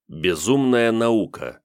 Безумная наука.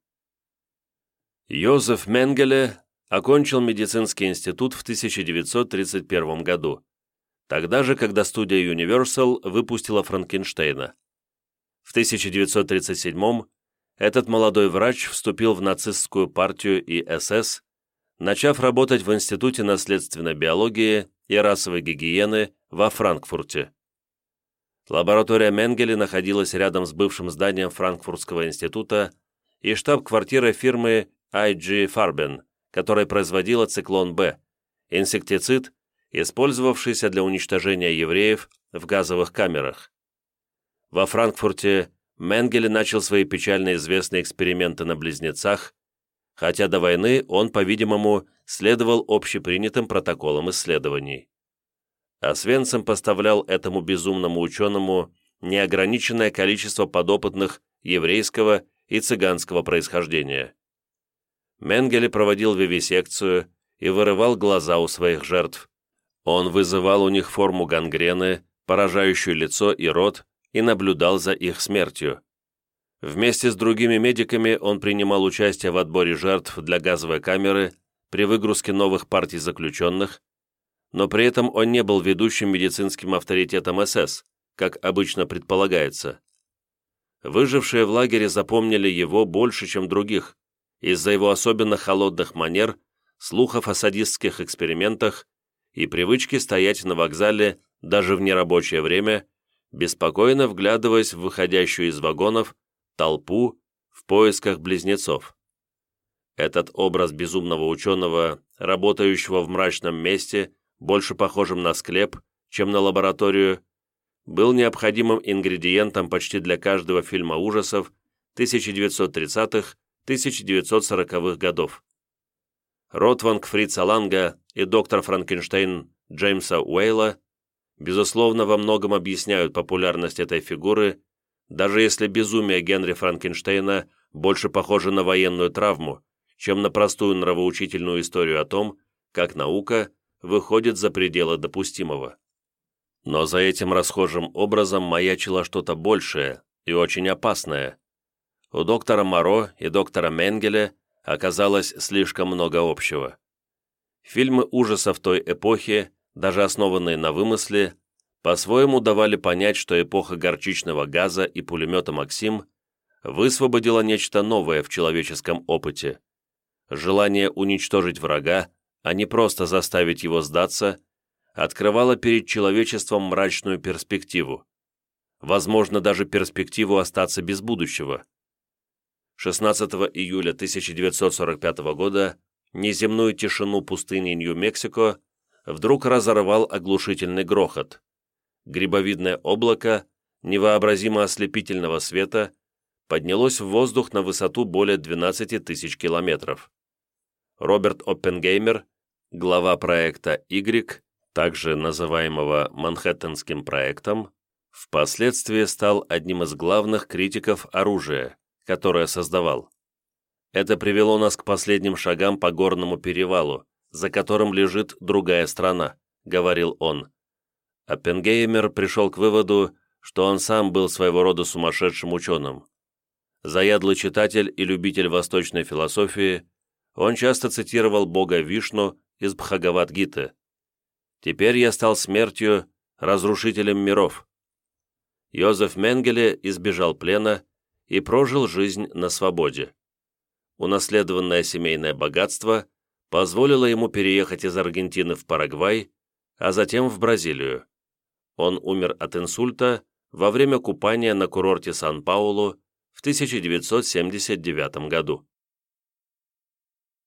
Йозеф Менгеле окончил медицинский институт в 1931 году, тогда же, когда студия Universal выпустила Франкенштейна. В 1937 этот молодой врач вступил в нацистскую партию и СС, начав работать в Институте наследственной биологии и расовой гигиены во Франкфурте. Лаборатория Менгеле находилась рядом с бывшим зданием Франкфуртского института и штаб-квартирой фирмы IG Farben, которая производила циклон-Б, инсектицид, использовавшийся для уничтожения евреев в газовых камерах. Во Франкфурте Менгеле начал свои печально известные эксперименты на близнецах, хотя до войны он, по-видимому, следовал общепринятым протоколам исследований. Освенцим поставлял этому безумному ученому неограниченное количество подопытных еврейского и цыганского происхождения. Менгеле проводил вивисекцию и вырывал глаза у своих жертв. Он вызывал у них форму гангрены, поражающую лицо и рот, и наблюдал за их смертью. Вместе с другими медиками он принимал участие в отборе жертв для газовой камеры при выгрузке новых партий заключенных, но при этом он не был ведущим медицинским авторитетом СС, как обычно предполагается. Выжившие в лагере запомнили его больше, чем других, из-за его особенно холодных манер, слухов о садистских экспериментах и привычки стоять на вокзале даже в нерабочее время, беспокойно вглядываясь в выходящую из вагонов толпу в поисках близнецов. Этот образ безумного ученого, работающего в мрачном месте, больше похожим на склеп, чем на лабораторию, был необходимым ингредиентом почти для каждого фильма ужасов 1930-1940-х годов. Ротванг Фрица Ланга и доктор Франкенштейн Джеймса Уэйла, безусловно, во многом объясняют популярность этой фигуры, даже если безумие Генри Франкенштейна больше похоже на военную травму, чем на простую нравоучительную историю о том, как наука выходит за пределы допустимого. Но за этим расхожим образом маячило что-то большее и очень опасное. У доктора Моро и доктора Менгеле оказалось слишком много общего. Фильмы ужасов той эпохи, даже основанные на вымысле, по-своему давали понять, что эпоха горчичного газа и пулемета «Максим» высвободила нечто новое в человеческом опыте. Желание уничтожить врага, а не просто заставить его сдаться, открывало перед человечеством мрачную перспективу. Возможно, даже перспективу остаться без будущего. 16 июля 1945 года неземную тишину пустыни Нью-Мексико вдруг разорвал оглушительный грохот. Грибовидное облако невообразимо ослепительного света поднялось в воздух на высоту более 12 тысяч километров. Роберт Оппенгеймер, глава проекта Y, также называемого Манхэттенским проектом, впоследствии стал одним из главных критиков оружия, которое создавал. Это привело нас к последним шагам по горному перевалу, за которым лежит другая страна, говорил он. Оппенгеймер пришел к выводу, что он сам был своего рода сумасшедшим ученым. Заядлый читатель и любитель восточной философии, он часто цитировал бога Вишну из Бхагавад-гиты. «Теперь я стал смертью, разрушителем миров». Йозеф Менгеле избежал плена и прожил жизнь на свободе. Унаследованное семейное богатство позволило ему переехать из Аргентины в Парагвай, а затем в Бразилию. Он умер от инсульта во время купания на курорте Сан-Паулу в 1979 году.